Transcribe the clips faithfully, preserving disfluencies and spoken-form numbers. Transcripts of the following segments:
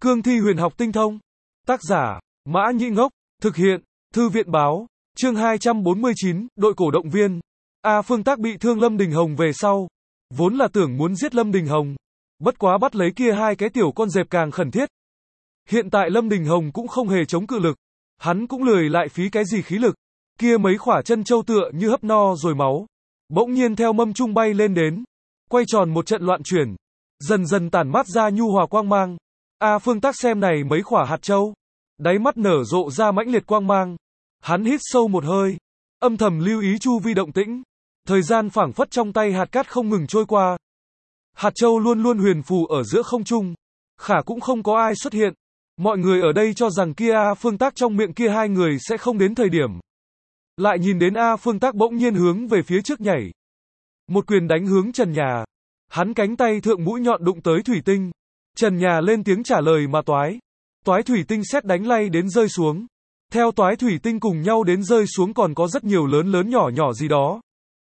Cương thi huyền học tinh thông. Tác giả, Mã Nhĩ Ngốc. Thực hiện, Thư viện báo. Chương hai trăm bốn mươi chín, đội cổ động viên. A Phương Tác bị thương Lâm Đình Hồng về sau. Vốn là tưởng muốn giết Lâm Đình Hồng. Bất quá bắt lấy kia hai cái tiểu con dẹp càng khẩn thiết. Hiện tại Lâm Đình Hồng cũng không hề chống cự lực. Hắn cũng lười lại phí cái gì khí lực. Kia mấy khỏa chân châu tựa như hấp no rồi máu. Bỗng nhiên theo mâm trung bay lên đến. Quay tròn một trận loạn chuyển. Dần dần tản mát ra nhu hòa quang mang. A Phương Tác xem này mấy khỏa hạt châu. Đáy mắt nở rộ ra mãnh liệt quang mang. Hắn hít sâu một hơi. Âm thầm lưu ý chu vi động tĩnh. Thời gian phảng phất trong tay hạt cát không ngừng trôi qua. Hạt châu luôn luôn huyền phù ở giữa không trung. Khả cũng không có ai xuất hiện. Mọi người ở đây cho rằng kia A Phương Tác trong miệng kia hai người sẽ không đến thời điểm. Lại nhìn đến A Phương Tác bỗng nhiên hướng về phía trước nhảy. Một quyền đánh hướng trần nhà. Hắn cánh tay thượng mũi nhọn đụng tới thủy tinh. Trần nhà lên tiếng trả lời mà toái. Toái thủy tinh sét đánh lay đến rơi xuống. Theo toái thủy tinh cùng nhau đến rơi xuống còn có rất nhiều lớn lớn nhỏ nhỏ gì đó.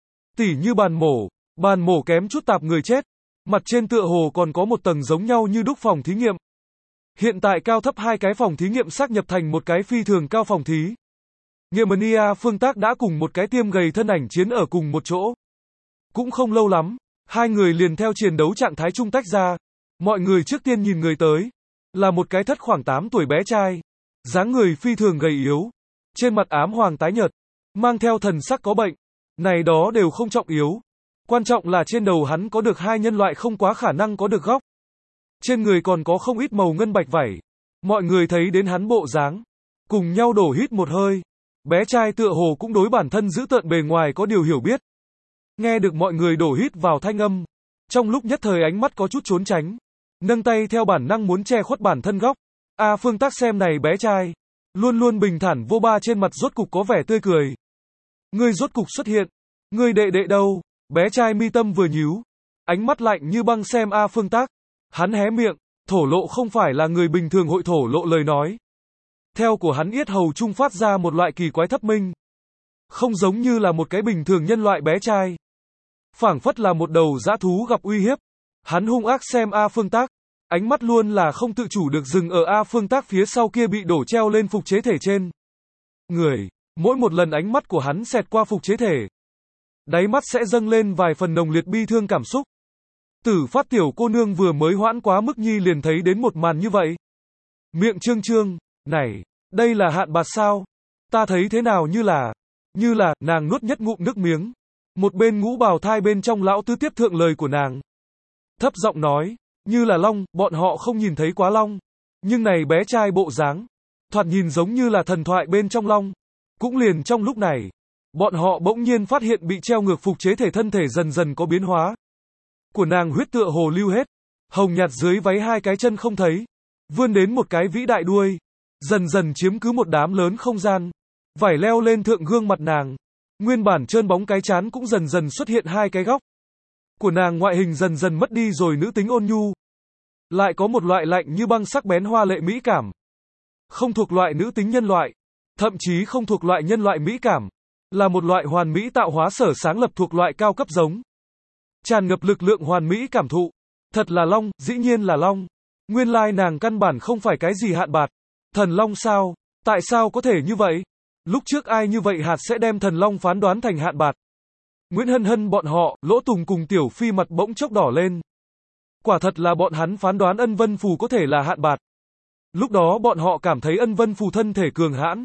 Tỉ như bàn mổ. Bàn mổ kém chút tạp người chết. Mặt trên tựa hồ còn có một tầng giống nhau như đúc phòng thí nghiệm. Hiện tại cao thấp hai cái phòng thí nghiệm xác nhập thành một cái phi thường cao phòng thí. Nghiệm A Phương Tác đã cùng một cái tiêm gầy thân ảnh chiến ở cùng một chỗ. Cũng không lâu lắm, hai người liền theo chiến đấu trạng thái chung tách ra. Mọi người trước tiên nhìn người tới. Là một cái thất khoảng tám tuổi bé trai. Dáng người phi thường gầy yếu. Trên mặt ám hoàng tái nhợt. Mang theo thần sắc có bệnh. Này đó đều không trọng yếu. Quan trọng là trên đầu hắn có được hai nhân loại không quá khả năng có được góc. Trên người còn có không ít màu ngân bạch vảy. Mọi người thấy đến hắn bộ dáng. Cùng nhau đổ hít một hơi. Bé trai tựa hồ cũng đối bản thân giữ tợn bề ngoài có điều hiểu biết. Nghe được mọi người đổ hít vào thanh âm. Trong lúc nhất thời ánh mắt có chút trốn tránh. Nâng tay theo bản năng muốn che khuất bản thân góc. A Phương Tác xem này bé trai. Luôn luôn bình thản vô ba trên mặt rốt cục có vẻ tươi cười. Ngươi rốt cục xuất hiện. Ngươi đệ đệ đâu? Bé trai mi tâm vừa nhíu. Ánh mắt lạnh như băng xem A Phương Tác. Hắn hé miệng. Thổ lộ không phải là người bình thường hội thổ lộ lời nói. Theo của hắn yết hầu trung phát ra một loại kỳ quái thấp minh. Không giống như là một cái bình thường nhân loại bé trai. Phảng phất là một đầu dã thú gặp uy hiếp. Hắn hung ác xem A Phương Tác. Ánh mắt luôn là không tự chủ được dừng ở A Phương Tác phía sau kia bị đổ treo lên phục chế thể trên. Người. Mỗi một lần ánh mắt của hắn xẹt qua phục chế thể. Đáy mắt sẽ dâng lên vài phần nồng liệt bi thương cảm xúc. Tử Phát tiểu cô nương vừa mới hoãn quá mức nhi liền thấy đến một màn như vậy. Miệng trương trương. Này. Đây là hạn bạt sao? Ta thấy thế nào như là. Như là, nàng nuốt nhất ngụm nước miếng. Một bên ngũ bào thai bên trong lão tứ tiếp thượng lời của nàng. Thấp giọng nói. Như là long, bọn họ không nhìn thấy quá long. Nhưng này bé trai bộ dáng. Thoạt nhìn giống như là thần thoại bên trong long. Cũng liền trong lúc này. Bọn họ bỗng nhiên phát hiện bị treo ngược phục chế thể thân thể dần dần có biến hóa. Của nàng huyết tựa hồ lưu hết. Hồng nhạt dưới váy hai cái chân không thấy. Vươn đến một cái vĩ đại đuôi. Dần dần chiếm cứ một đám lớn không gian. Vải leo lên thượng gương mặt nàng. Nguyên bản trơn bóng cái trán cũng dần dần xuất hiện hai cái góc. Của nàng ngoại hình dần dần mất đi rồi nữ tính ôn nhu. Lại có một loại lạnh như băng sắc bén hoa lệ mỹ cảm. Không thuộc loại nữ tính nhân loại. Thậm chí không thuộc loại nhân loại mỹ cảm. Là một loại hoàn mỹ tạo hóa sở sáng lập thuộc loại cao cấp giống. Tràn ngập lực lượng hoàn mỹ cảm thụ. Thật là long, dĩ nhiên là long. Nguyên lai nàng căn bản không phải cái gì hạn bạt. Thần long sao? Tại sao có thể như vậy? Lúc trước ai như vậy hạt sẽ đem thần long phán đoán thành hạn bạt. Nguyễn Hân Hân bọn họ, Lỗ Tùng cùng Tiểu Phi mặt bỗng chốc đỏ lên. Quả thật là bọn hắn phán đoán Ân Vân Phù có thể là hạn bạt. Lúc đó bọn họ cảm thấy Ân Vân Phù thân thể cường hãn.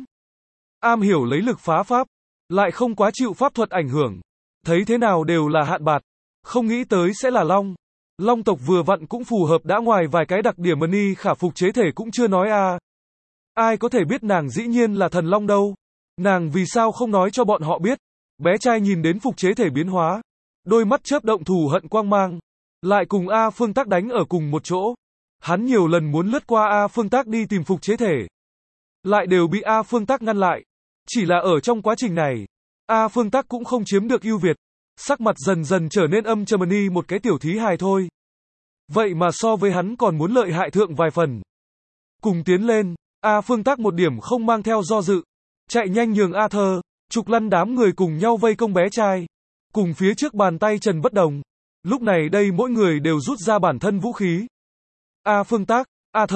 Am hiểu lấy lực phá pháp. Lại không quá chịu pháp thuật ảnh hưởng. Thấy thế nào đều là hạn bạt. Không nghĩ tới sẽ là long. Long tộc vừa vặn cũng phù hợp đã ngoài vài cái đặc điểm Ni khả phục chế thể cũng chưa nói a. À. Ai có thể biết nàng dĩ nhiên là thần long đâu. Nàng vì sao không nói cho bọn họ biết. Bé trai nhìn đến phục chế thể biến hóa. Đôi mắt chớp động thù hận quang mang. Lại cùng A Phương Tác đánh ở cùng một chỗ. Hắn nhiều lần muốn lướt qua A Phương Tác đi tìm phục chế thể. Lại đều bị A Phương Tác ngăn lại. Chỉ là ở trong quá trình này. A Phương Tác cũng không chiếm được ưu việt. Sắc mặt dần dần trở nên âm trầm ni một cái tiểu thí hài thôi. Vậy mà so với hắn còn muốn lợi hại thượng vài phần. Cùng tiến lên. A Phương Tác một điểm không mang theo do dự. Chạy nhanh nhường A Thơ. Trục lăn đám người cùng nhau vây công bé trai. Cùng phía trước bàn tay Trần bất đồng. Lúc này đây mỗi người đều rút ra bản thân vũ khí. A Phương Tác, A Thơ,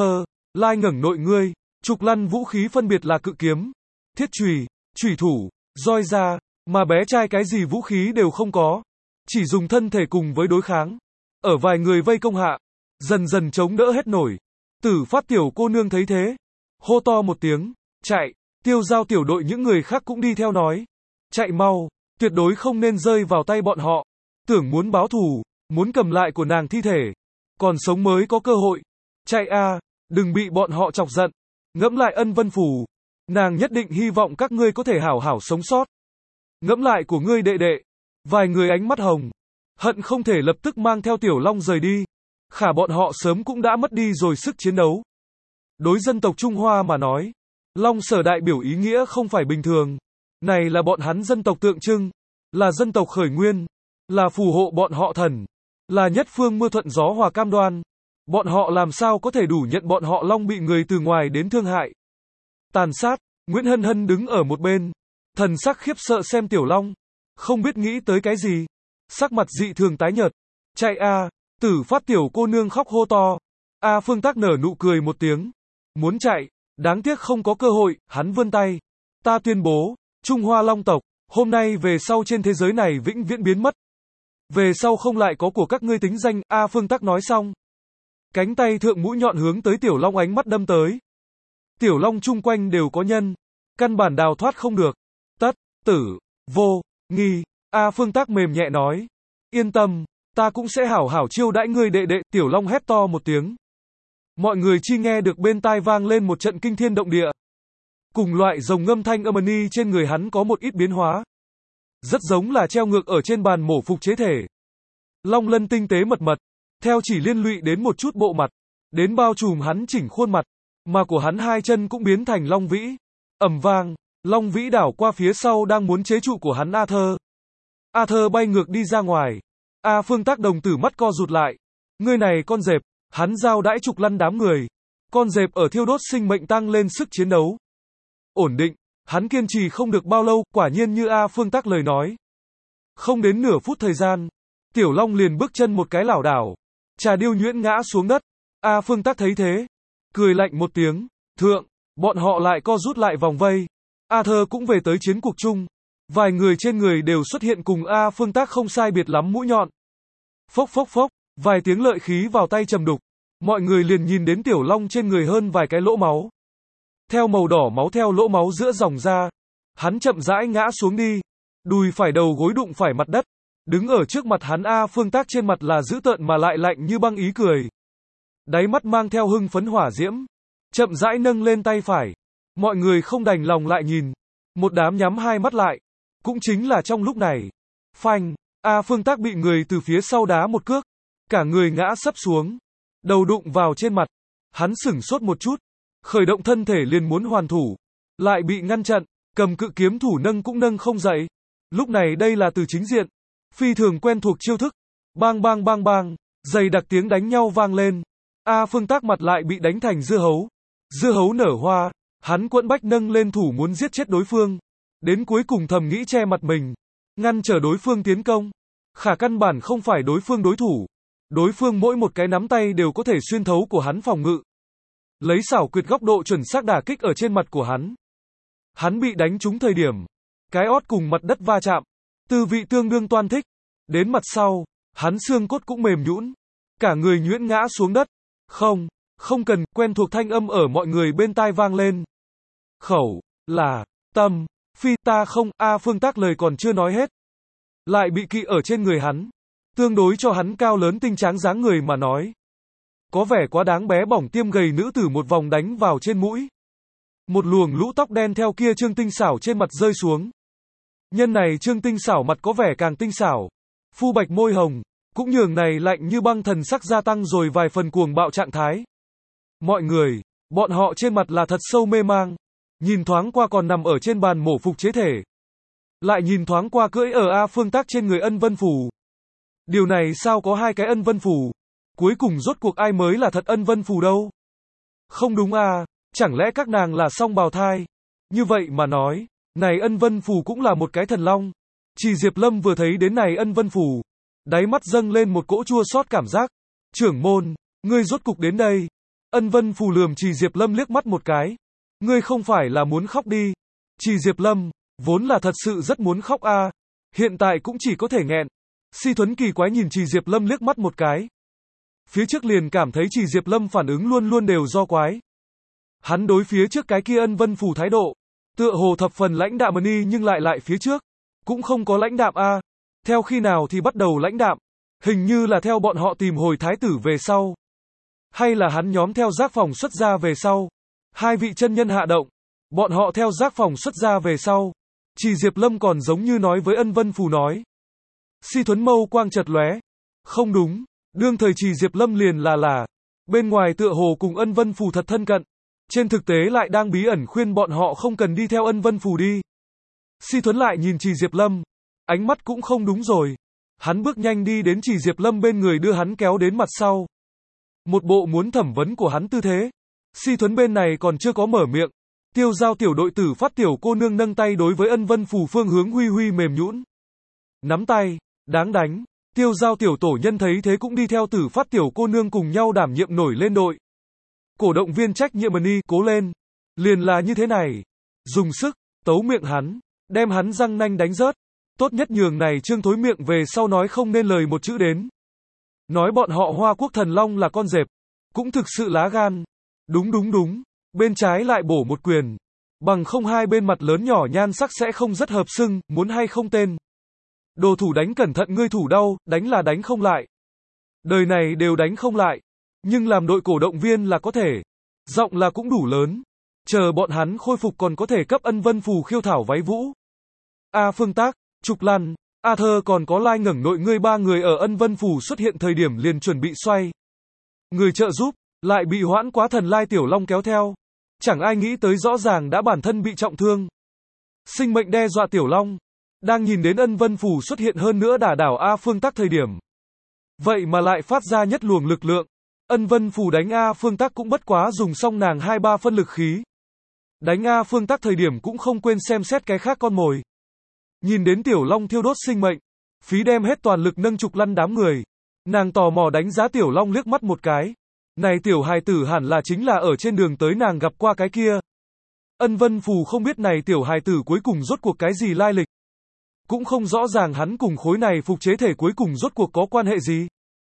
lai ngẩng nội ngươi, trục lăn vũ khí phân biệt là cự kiếm, thiết chùy, chủy thủ, roi da, mà bé trai cái gì vũ khí đều không có, chỉ dùng thân thể cùng với đối kháng. Ở vài người vây công hạ, dần dần chống đỡ hết nổi. Tử Phát tiểu cô nương thấy thế, hô to một tiếng, chạy. Tiêu Giao tiểu đội những người khác cũng đi theo nói, chạy mau, tuyệt đối không nên rơi vào tay bọn họ. Tưởng muốn báo thù, muốn cầm lại của nàng thi thể, còn sống mới có cơ hội. Chạy a, đừng bị bọn họ chọc giận. Ngẫm lại ân vân phù, nàng nhất định hy vọng các ngươi có thể hảo hảo sống sót. Ngẫm lại của ngươi đệ đệ. Vài người ánh mắt hồng, hận không thể lập tức mang theo Tiểu Long rời đi. Khả bọn họ sớm cũng đã mất đi rồi sức chiến đấu. Đối dân tộc Trung Hoa mà nói, Long Sở đại biểu ý nghĩa không phải bình thường. Này là bọn hắn dân tộc tượng trưng, là dân tộc khởi nguyên, là phù hộ bọn họ thần, là nhất phương mưa thuận gió hòa cam đoan. Bọn họ làm sao có thể đủ nhận bọn họ Long bị người từ ngoài đến thương hại, tàn sát. Nguyễn Hân Hân đứng ở một bên, thần sắc khiếp sợ xem Tiểu Long, không biết nghĩ tới cái gì, sắc mặt dị thường tái nhợt. Chạy a, Tử Phát tiểu cô nương khóc hô to. A Phương Tác nở nụ cười một tiếng, muốn chạy, đáng tiếc không có cơ hội. Hắn vươn tay, ta tuyên bố, Trung Hoa Long tộc, hôm nay về sau trên thế giới này vĩnh viễn biến mất. Về sau không lại có của các ngươi tính danh. A Phương Tác nói xong, cánh tay thượng mũi nhọn hướng tới Tiểu Long ánh mắt đâm tới. Tiểu Long chung quanh đều có nhân, căn bản đào thoát không được. Tất, tử, vô, nghi. A Phương Tác mềm nhẹ nói, yên tâm, ta cũng sẽ hảo hảo chiêu đãi ngươi đệ đệ. Tiểu Long hét to một tiếng. Mọi người chi nghe được bên tai vang lên một trận kinh thiên động địa. Cùng loại rồng ngâm thanh âm ni trên người hắn có một ít biến hóa, rất giống là treo ngược ở trên bàn mổ phục chế thể. Long lân tinh tế mật mật, theo chỉ liên lụy đến một chút bộ mặt, đến bao trùm hắn chỉnh khuôn mặt, mà của hắn hai chân cũng biến thành long vĩ. Ầm vang, long vĩ đảo qua phía sau đang muốn chế trụ của hắn Arthur. Arthur bay ngược đi ra ngoài. A Phương Tác đồng tử mắt co rụt lại. Ngươi này con dẹp, hắn giao đãi trục lăn đám người. Con dẹp ở thiêu đốt sinh mệnh tăng lên sức chiến đấu. Ổn định, hắn kiên trì không được bao lâu, quả nhiên như A Phương Tác lời nói. Không đến nửa phút thời gian, Tiểu Long liền bước chân một cái lảo đảo, Trà Điêu nhuyễn ngã xuống đất. A Phương Tác thấy thế, cười lạnh một tiếng, thượng, bọn họ lại co rút lại vòng vây. Arthur cũng về tới chiến cuộc chung. Vài người trên người đều xuất hiện cùng A Phương Tác không sai biệt lắm mũi nhọn. Phốc phốc phốc, vài tiếng lợi khí vào tay trầm đục. Mọi người liền nhìn đến Tiểu Long trên người hơn vài cái lỗ máu. Theo màu đỏ máu theo lỗ máu giữa dòng ra, hắn chậm rãi ngã xuống đi. Đùi phải đầu gối đụng phải mặt đất. Đứng ở trước mặt hắn A Phương Tác trên mặt là dữ tợn mà lại lạnh như băng ý cười. Đáy mắt mang theo hưng phấn hỏa diễm. Chậm rãi nâng lên tay phải. Mọi người không đành lòng lại nhìn. Một đám nhắm hai mắt lại. Cũng chính là trong lúc này. Phanh, A Phương Tác bị người từ phía sau đá một cước. Cả người ngã sấp xuống. Đầu đụng vào trên mặt. Hắn sửng sốt một chút. Khởi động thân thể liền muốn hoàn thủ. Lại bị ngăn chặn. Cầm cự kiếm thủ nâng cũng nâng không dậy. Lúc này đây là từ chính diện. Phi thường quen thuộc chiêu thức. Bang bang bang bang. Dày đặc tiếng đánh nhau vang lên. A Phương Tác mặt lại bị đánh thành dưa hấu. Dưa hấu nở hoa. Hắn quẫn bách nâng lên thủ muốn giết chết đối phương. Đến cuối cùng thầm nghĩ che mặt mình. Ngăn trở đối phương tiến công. Khả căn bản không phải đối phương đối thủ. Đối phương mỗi một cái nắm tay đều có thể xuyên thấu của hắn phòng ngự. Lấy xảo quyệt góc độ chuẩn xác đả kích ở trên mặt của hắn. Hắn bị đánh trúng thời điểm. Cái ót cùng mặt đất va chạm. Tư vị tương đương toan thích. Đến mặt sau, hắn xương cốt cũng mềm nhũn. Cả người nhuyễn ngã xuống đất. Không, không cần, quen thuộc thanh âm ở mọi người bên tai vang lên. Khẩu, là, tâm, phi, ta không. A Phương Tác lời còn chưa nói hết. Lại bị kỵ ở trên người hắn. Tương đối cho hắn cao lớn tinh tráng dáng người mà nói. Có vẻ quá đáng bé bỏng tiêm gầy nữ tử một vòng đánh vào trên mũi. Một luồng lũ tóc đen theo kia Trương Tinh Xảo trên mặt rơi xuống. Nhân này Trương Tinh Xảo mặt có vẻ càng tinh xảo. Phu bạch môi hồng, cũng nhường này lạnh như băng thần sắc gia tăng rồi vài phần cuồng bạo trạng thái. Mọi người, bọn họ trên mặt là thật sâu mê mang. Nhìn thoáng qua còn nằm ở trên bàn mổ phục chế thể. Lại nhìn thoáng qua cưỡi ở A Phương Tác trên người ân vân phù. Điều này sao có hai cái ân vân phù? Cuối cùng rốt cuộc ai mới là thật ân vân phù đâu? Không đúng à, chẳng lẽ các nàng là song bào thai? Như vậy mà nói, này ân vân phù cũng là một cái thần long. Chỉ Diệp Lâm vừa thấy đến này ân vân phù, đáy mắt dâng lên một cỗ chua xót cảm giác. Trưởng môn, ngươi rốt cục đến đây. Ân Vân Phù lườm Trì Diệp Lâm liếc mắt một cái. Ngươi không phải là muốn khóc đi. Trì Diệp Lâm, vốn là thật sự rất muốn khóc a, à. Hiện tại cũng chỉ có thể nghẹn. Si Thuấn kỳ quái nhìn Trì Diệp Lâm liếc mắt một cái. Phía trước liền cảm thấy Trì Diệp Lâm phản ứng luôn luôn đều do quái. Hắn đối phía trước cái kia Ân Vân Phù thái độ, tựa hồ thập phần lãnh đạm mà đi nhưng lại lại phía trước, cũng không có lãnh đạm a, à. Theo khi nào thì bắt đầu lãnh đạm? Hình như là theo bọn họ tìm hồi thái tử về sau. Hay là hắn nhóm theo giác phòng xuất ra về sau. Hai vị chân nhân hạ động. Bọn họ theo giác phòng xuất ra về sau. Trì Diệp Lâm còn giống như nói với Ân Vân Phù nói. Si Thuấn mâu quang chật lóe. Không đúng. Đương thời Trì Diệp Lâm liền là là. Bên ngoài tựa hồ cùng Ân Vân Phù thật thân cận. Trên thực tế lại đang bí ẩn khuyên bọn họ không cần đi theo Ân Vân Phù đi. Si Thuấn lại nhìn Trì Diệp Lâm. Ánh mắt cũng không đúng rồi. Hắn bước nhanh đi đến Trì Diệp Lâm bên người đưa hắn kéo đến mặt sau. Một bộ muốn thẩm vấn của hắn tư thế. Si Thuấn bên này còn chưa có mở miệng. Tiêu Giao tiểu đội tử phát tiểu cô nương nâng tay đối với Ân Vân Phù phương hướng huy huy mềm nhũn. Nắm tay, đáng đánh. Tiêu Giao tiểu tổ nhân thấy thế cũng đi theo tử phát tiểu cô nương cùng nhau đảm nhiệm nổi lên đội. Cổ động viên trách nhiệm mà ni, cố lên. Liền là như thế này. Dùng sức, tấu miệng hắn, đem hắn răng nanh đánh rớt. Tốt nhất nhường này Trương Thối miệng về sau nói không nên lời một chữ đến. Nói bọn họ Hoa Quốc Thần Long là con dẹp. Cũng thực sự lá gan. Đúng đúng đúng. Bên trái lại bổ một quyền. Bằng không hai bên mặt lớn nhỏ nhan sắc sẽ không rất hợp xưng, muốn hay không tên. Đồ thủ đánh cẩn thận ngươi thủ đau, đánh là đánh không lại. Đời này đều đánh không lại. Nhưng làm đội cổ động viên là có thể. Giọng là cũng đủ lớn. Chờ bọn hắn khôi phục còn có thể cấp Ân Vân Phù khiêu thảo váy vũ. A Phương Tác, Trục Lăn, A Thơ còn có Lai Ngẩng nội ngươi ba người ở Ân Vân Phù xuất hiện thời điểm liền chuẩn bị xoay. Người trợ giúp, lại bị hoãn quá thần Lai Tiểu Long kéo theo. Chẳng ai nghĩ tới rõ ràng đã bản thân bị trọng thương. Sinh mệnh đe dọa Tiểu Long. Đang nhìn đến Ân Vân Phù xuất hiện hơn nữa đả đảo A Phương Tác thời điểm. Vậy mà lại phát ra nhất luồng lực lượng. Ân Vân Phù đánh A Phương Tác cũng bất quá dùng xong nàng hai ba phân lực khí. Đánh A Phương Tác thời điểm cũng không quên xem xét cái khác con mồi. Nhìn đến Tiểu Long thiêu đốt sinh mệnh, phí đem hết toàn lực nâng Trục Lăn đám người. Nàng tò mò đánh giá Tiểu Long liếc mắt một cái. Này tiểu hài tử hẳn là chính là ở trên đường tới nàng gặp qua cái kia. Ân Vân Phù không biết này tiểu hài tử cuối cùng rốt cuộc cái gì lai lịch. Cũng không rõ ràng hắn cùng khối này phục chế thể cuối cùng rốt cuộc có quan hệ gì.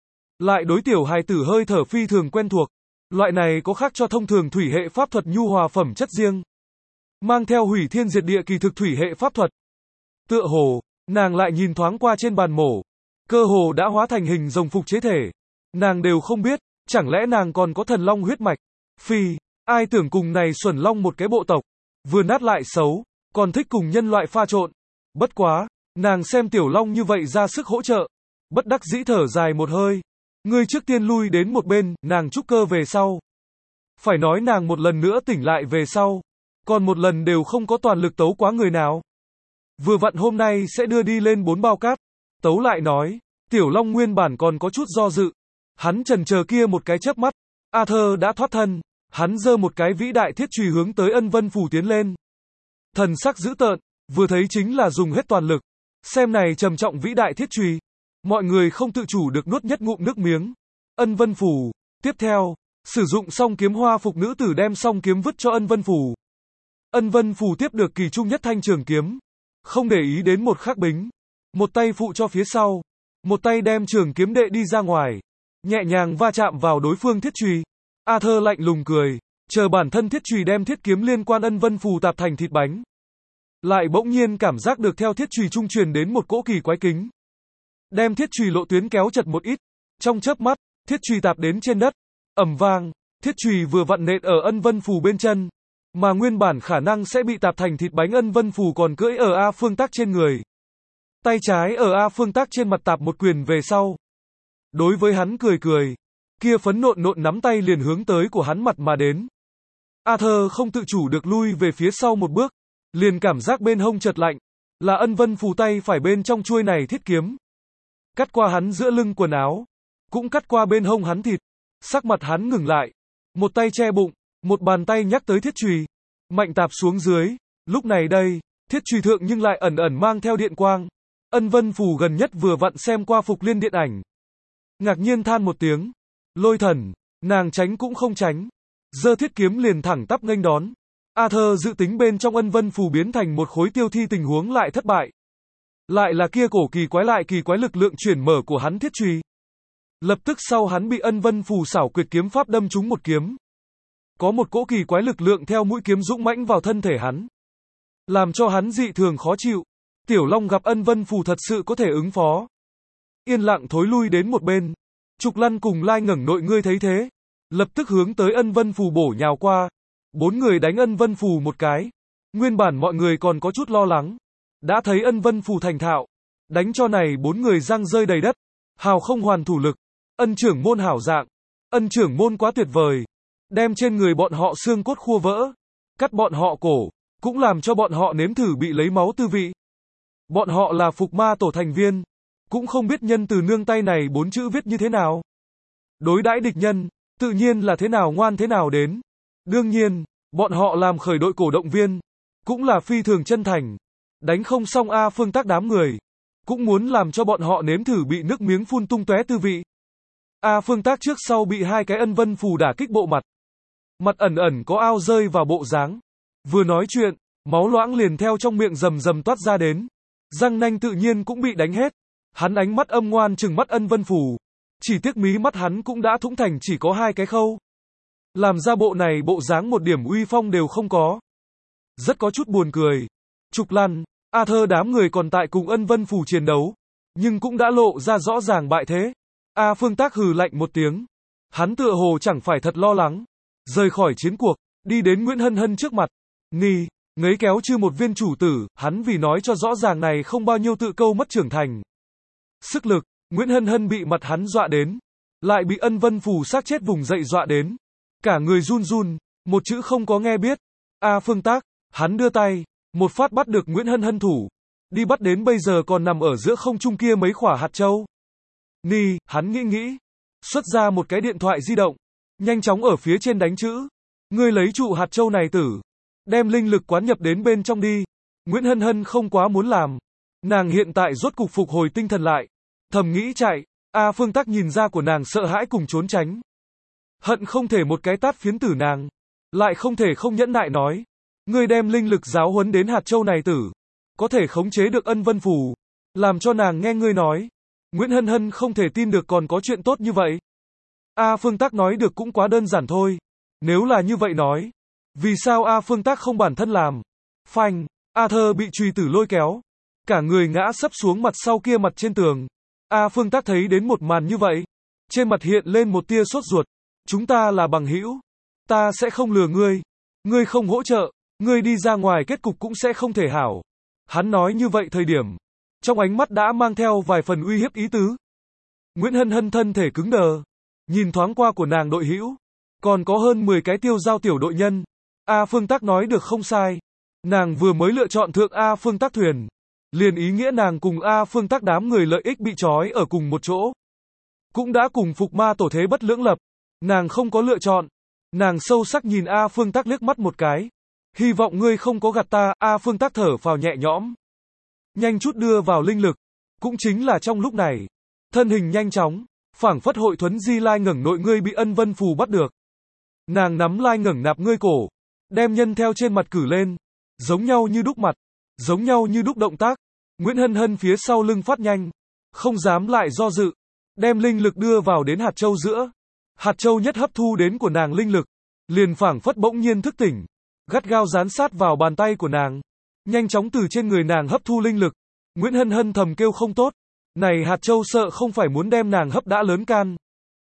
Lại đối tiểu hài tử hơi thở phi thường quen thuộc. Loại này có khác cho thông thường thủy hệ pháp thuật nhu hòa phẩm chất riêng. Mang theo hủy thiên diệt địa kỳ thực thủy hệ pháp thuật. Tựa hồ, nàng lại nhìn thoáng qua trên bàn mổ. Cơ hồ đã hóa thành hình rồng phục chế thể. Nàng đều không biết, chẳng lẽ nàng còn có thần long huyết mạch. Phi, ai tưởng cùng này xuẩn long một cái bộ tộc. Vừa nát lại xấu, còn thích cùng nhân loại pha trộn. Bất quá, nàng xem tiểu long như vậy ra sức hỗ trợ. Bất đắc dĩ thở dài một hơi. Ngươi trước tiên lui đến một bên, nàng trúc cơ về sau. Phải nói nàng một lần nữa tỉnh lại về sau. Còn một lần đều không có toàn lực tấu quá người nào. Vừa vặn hôm nay sẽ đưa đi lên bốn bao cát. Tấu lại nói, tiểu long nguyên bản còn có chút do dự. Hắn chần chờ kia một cái chớp mắt. A Thơ đã thoát thân. Hắn giơ một cái vĩ đại thiết chùy hướng tới Ân Vân Phù tiến lên. Thần sắc dữ tợn, vừa thấy chính là dùng hết toàn lực. Xem này trầm trọng vĩ đại thiết chùy. Mọi người không tự chủ được nuốt nhất ngụm nước miếng. Ân Vân Phù, tiếp theo, sử dụng xong kiếm hoa phục nữ tử đem xong kiếm vứt cho Ân Vân Phù. Ân Vân Phù tiếp được kỳ trung nhất thanh trường kiếm. Không để ý đến một khắc bính. Một tay phụ cho phía sau. Một tay đem trường kiếm đệ đi ra ngoài. Nhẹ nhàng va chạm vào đối phương thiết chùy. A Thơ lạnh lùng cười. Chờ bản thân thiết chùy đem thiết kiếm liên quan Ân Vân Phù tạp thành thịt bánh. Lại bỗng nhiên cảm giác được theo thiết chùy trung truyền đến một cỗ kỳ quái kính. Đem thiết chùy lộ tuyến kéo chật một ít. Trong chớp mắt, thiết chùy tạp đến trên đất. Ầm vang, thiết chùy vừa vặn nện ở Ân Vân Phù bên chân. Mà nguyên bản khả năng sẽ bị tạp thành thịt bánh Ân Vân Phù còn cưỡi ở A Phương Tác trên người. Tay trái ở A Phương Tác trên mặt tạp một quyền về sau. Đối với hắn cười cười. Kia phấn nộn nộn nắm tay liền hướng tới của hắn mặt mà đến. A Thơ không tự chủ được lui về phía sau một bước. Liền cảm giác bên hông chợt lạnh. Là Ân Vân Phù tay phải bên trong chuôi này thiết kiếm. Cắt qua hắn giữa lưng quần áo. Cũng cắt qua bên hông hắn thịt. Sắc mặt hắn ngừng lại. Một tay che bụng. Một bàn tay nhắc tới thiết chùy. Mạnh tạp xuống dưới. Lúc này đây, thiết chùy thượng nhưng lại ẩn ẩn mang theo điện quang. Ân Vân Phù gần nhất vừa vặn xem qua Phục Liên điện ảnh. Ngạc nhiên than một tiếng. Lôi thần. Nàng tránh cũng không tránh, giơ thiết kiếm liền thẳng tắp nghênh đón. Arthur dự tính bên trong ân vân phù biến thành một khối tiêu thi tình huống lại thất bại. Lại là kia cổ kỳ quái lại kỳ quái lực lượng chuyển mở của hắn thiết chùy. Lập tức sau hắn bị ân vân phù xảo quyệt kiếm pháp đâm trúng một kiếm. Có một cỗ kỳ quái lực lượng theo mũi kiếm dũng mãnh vào thân thể hắn, làm cho hắn dị thường khó chịu. Tiểu Long gặp ân vân phù thật sự có thể ứng phó, yên lặng thối lui đến một bên. Trục Lăn cùng Lai Ngẩng Nội ngươi thấy thế, lập tức hướng tới ân vân phù bổ nhào qua. Bốn người đánh ân vân phù một cái. Nguyên bản mọi người còn có chút lo lắng, đã thấy ân vân phù thành thạo, đánh cho này bốn người răng rơi đầy đất, hào không hoàn thủ lực. Ân trưởng môn hảo dạng, ân trưởng môn quá tuyệt vời, đem trên người bọn họ xương cốt khua vỡ, cắt bọn họ cổ, cũng làm cho bọn họ nếm thử bị lấy máu tư vị. Bọn họ là Phục Ma tổ thành viên, cũng không biết nhân từ nương tay này bốn chữ viết như thế nào. Đối đãi địch nhân, tự nhiên là thế nào ngoan thế nào đến. Đương nhiên, bọn họ làm khởi đội cổ động viên, cũng là phi thường chân thành. Đánh không xong A Phương Tác đám người, cũng muốn làm cho bọn họ nếm thử bị nước miếng phun tung tóe tư vị. A Phương Tác trước sau bị hai cái ân vân phù đả kích bộ mặt. Mặt ẩn ẩn có ao rơi vào bộ dáng. Vừa nói chuyện, máu loãng liền theo trong miệng rầm rầm toát ra đến. Răng nanh tự nhiên cũng bị đánh hết. Hắn ánh mắt âm ngoan trừng mắt ân vân phù. Chỉ tiếc mí mắt hắn cũng đã thủng thành chỉ có hai cái khâu. Làm ra bộ này bộ dáng một điểm uy phong đều không có. Rất có chút buồn cười. Trục Lăn, Arthur đám người còn tại cùng ân vân phù chiến đấu, nhưng cũng đã lộ ra rõ ràng bại thế. A Phương Tác hừ lạnh một tiếng. Hắn tựa hồ chẳng phải thật lo lắng. Rời khỏi chiến cuộc, đi đến Nguyễn Hân Hân trước mặt. Nghi, ngấy kéo chư một viên chủ tử, hắn vì nói cho rõ ràng này không bao nhiêu tự câu mất trưởng thành. Sức lực, Nguyễn Hân Hân bị mặt hắn dọa đến. Lại bị ân vân phù xác chết vùng dậy dọa đến. Cả người run run, một chữ không có nghe biết. A Phương Tác, hắn đưa tay, một phát bắt được Nguyễn Hân Hân thủ. Đi bắt đến bây giờ còn nằm ở giữa không trung kia mấy quả hạt châu. Ni, hắn nghĩ nghĩ. Xuất ra một cái điện thoại di động. Nhanh chóng ở phía trên đánh chữ. Ngươi lấy trụ hạt châu này tử. Đem linh lực quán nhập đến bên trong đi. Nguyễn Hân Hân không quá muốn làm. Nàng hiện tại rốt cục phục hồi tinh thần lại. Thầm nghĩ chạy. A Phương Tác nhìn ra của nàng sợ hãi cùng trốn tránh. Hận không thể một cái tát phiến tử nàng. Lại không thể không nhẫn nại nói. Ngươi đem linh lực giáo huấn đến hạt châu này tử. Có thể khống chế được ân vân phù. Làm cho nàng nghe ngươi nói. Nguyễn Hân Hân không thể tin được còn có chuyện tốt như vậy. A Phương Tác nói được cũng quá đơn giản thôi. Nếu là như vậy nói, vì sao A Phương Tác không bản thân làm? Phanh, Arthur bị chùy tử lôi kéo. Cả người ngã sấp xuống mặt sau kia mặt trên tường. A Phương Tác thấy đến một màn như vậy. Trên mặt hiện lên một tia sốt ruột. Chúng ta là bằng hữu. Ta sẽ không lừa ngươi. Ngươi không hỗ trợ. Ngươi đi ra ngoài kết cục cũng sẽ không thể hảo. Hắn nói như vậy thời điểm. Trong ánh mắt đã mang theo vài phần uy hiếp ý tứ. Nguyễn Hân Hân thân thể cứng đờ. Nhìn thoáng qua của nàng đội hữu. Còn có hơn mười cái tiêu giao tiểu đội nhân. A Phương Tác nói được không sai. Nàng vừa mới lựa chọn thượng A Phương Tác thuyền. Liền ý nghĩa nàng cùng A Phương Tác đám người lợi ích bị trói ở cùng một chỗ. Cũng đã cùng Phục Ma tổ thế bất lưỡng lập. Nàng không có lựa chọn. Nàng sâu sắc nhìn A Phương Tác liếc mắt một cái. Hy vọng ngươi không có gạt ta. A Phương Tác thở phào nhẹ nhõm. Nhanh chút đưa vào linh lực. Cũng chính là trong lúc này. Thân hình nhanh chóng. Phảng phất hội thuấn di Lai Ngẩng Nội ngươi bị ân vân phù bắt được. Nàng nắm Lai Ngẩng nạp ngươi cổ. Đem nhân theo trên mặt cử lên. Giống nhau như đúc mặt. Giống nhau như đúc động tác. Nguyễn Hân Hân phía sau lưng phát nhanh. Không dám lại do dự. Đem linh lực đưa vào đến hạt châu giữa. Hạt châu nhất hấp thu đến của nàng linh lực. Liền phảng phất bỗng nhiên thức tỉnh. Gắt gao dán sát vào bàn tay của nàng. Nhanh chóng từ trên người nàng hấp thu linh lực. Nguyễn Hân Hân thầm kêu không tốt. Này hạt châu sợ không phải muốn đem nàng hấp đã lớn can.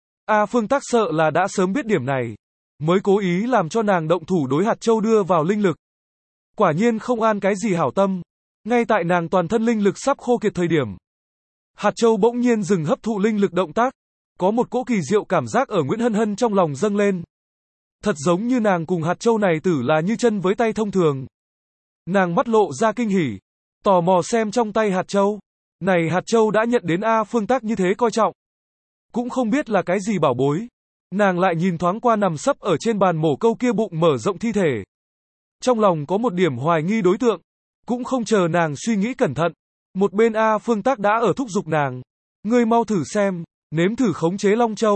A Phương Tác sợ là đã sớm biết điểm này. Mới cố ý làm cho nàng động thủ đối hạt châu đưa vào linh lực. Quả nhiên không an cái gì hảo tâm. Ngay tại nàng toàn thân linh lực sắp khô kiệt thời điểm. Hạt châu bỗng nhiên dừng hấp thụ linh lực động tác. Có một cỗ kỳ diệu cảm giác ở Nguyễn Hân Hân trong lòng dâng lên. Thật giống như nàng cùng hạt châu này tử là như chân với tay thông thường. Nàng mắt lộ ra kinh hỉ. Tò mò xem trong tay hạt châu. Này hạt châu đã nhận đến A Phương Tác như thế coi trọng. Cũng không biết là cái gì bảo bối. Nàng lại nhìn thoáng qua nằm sấp ở trên bàn mổ câu kia bụng mở rộng thi thể. Trong lòng có một điểm hoài nghi đối tượng. Cũng không chờ nàng suy nghĩ cẩn thận. Một bên A Phương Tác đã ở thúc giục nàng. Ngươi mau thử xem, nếm thử khống chế Long Châu.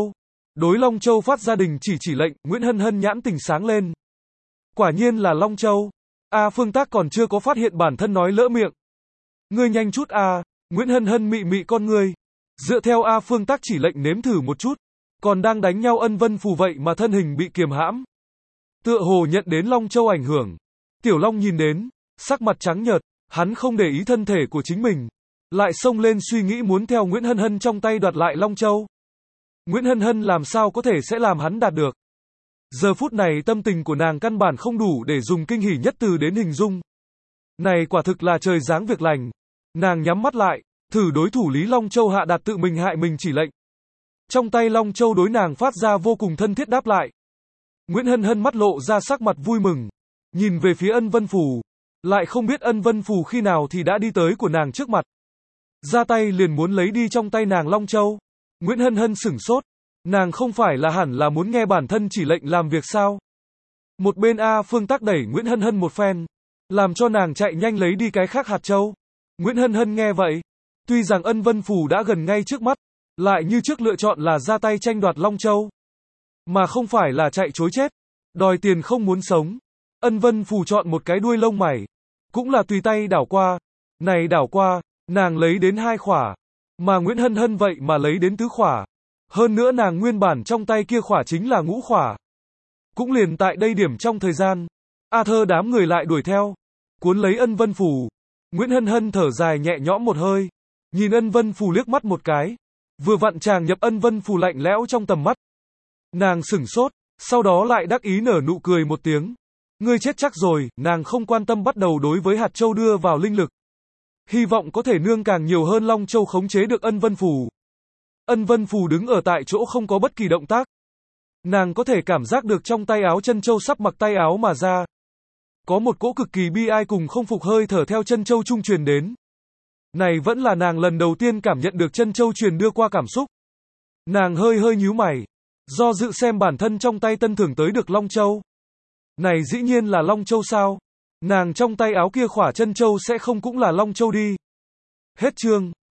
Đối Long Châu phát ra đình chỉ chỉ lệnh, Nguyễn Hân Hân nhãn tình sáng lên. Quả nhiên là Long Châu. A Phương Tác còn chưa có phát hiện bản thân nói lỡ miệng. Ngươi nhanh chút a, Nguyễn Hân Hân mị mị con ngươi. Dựa theo A Phương Tác chỉ lệnh nếm thử một chút. Còn đang đánh nhau Ân Vân Phù vậy mà thân hình bị kiềm hãm. Tựa hồ nhận đến Long Châu ảnh hưởng. Tiểu Long nhìn đến, sắc mặt trắng nhợt, hắn không để ý thân thể của chính mình. Lại xông lên suy nghĩ muốn theo Nguyễn Hân Hân trong tay đoạt lại Long Châu. Nguyễn Hân Hân làm sao có thể sẽ làm hắn đạt được. Giờ phút này tâm tình của nàng căn bản không đủ để dùng kinh hỉ nhất từ đến hình dung. Này quả thực là trời giáng việc lành. Nàng nhắm mắt lại, thử đối thủ Lý Long Châu hạ đạt tự mình hại mình chỉ lệnh. Trong tay Long Châu đối nàng phát ra vô cùng thân thiết đáp lại. Nguyễn Hân Hân mắt lộ ra sắc mặt vui mừng. Nhìn về phía Ân Vân Phù. Lại không biết Ân Vân Phù khi nào thì đã đi tới của nàng trước mặt. Ra tay liền muốn lấy đi trong tay nàng Long Châu. Nguyễn Hân Hân sửng sốt. Nàng không phải là hẳn là muốn nghe bản thân chỉ lệnh làm việc sao? Một bên A Phương Tác đẩy Nguyễn Hân Hân một phen. Làm cho nàng chạy nhanh lấy đi cái khác hạt châu. Nguyễn Hân Hân nghe vậy. Tuy rằng Ân Vân Phù đã gần ngay trước mắt. Lại như trước lựa chọn là ra tay tranh đoạt Long Châu. Mà không phải là chạy chối chết. Đòi tiền không muốn sống. Ân Vân Phù chọn một cái đuôi lông mày. Cũng là tùy tay đảo qua. Này đảo qua, nàng lấy đến hai khỏa. Mà Nguyễn Hân Hân vậy mà lấy đến tứ khỏa. Hơn nữa nàng nguyên bản trong tay kia khỏa chính là ngũ khỏa. Cũng liền tại đây điểm trong thời gian. A Thơ đám người lại đuổi theo. Cuốn lấy Ân Vân Phù. Nguyễn Hân Hân thở dài nhẹ nhõm một hơi. Nhìn Ân Vân Phù liếc mắt một cái. Vừa vặn chàng nhập Ân Vân Phù lạnh lẽo trong tầm mắt. Nàng sửng sốt. Sau đó lại đắc ý nở nụ cười một tiếng. Ngươi chết chắc rồi, nàng không quan tâm bắt đầu đối với hạt châu đưa vào linh lực. Hy vọng có thể nương càng nhiều hơn Long Châu khống chế được Ân Vân Phù. Ân Vân Phù đứng ở tại chỗ không có bất kỳ động tác. Nàng có thể cảm giác được trong tay áo chân châu sắp mặc tay áo mà ra. Có một cỗ cực kỳ bi ai cùng không phục hơi thở theo chân châu trung truyền đến. Này vẫn là nàng lần đầu tiên cảm nhận được chân châu truyền đưa qua cảm xúc. Nàng hơi hơi nhíu mày. Do dự xem bản thân trong tay tân thưởng tới được Long Châu. Này dĩ nhiên là Long Châu sao? Nàng trong tay áo kia khỏa chân châu sẽ không cũng là Long Châu đi. Hết chương.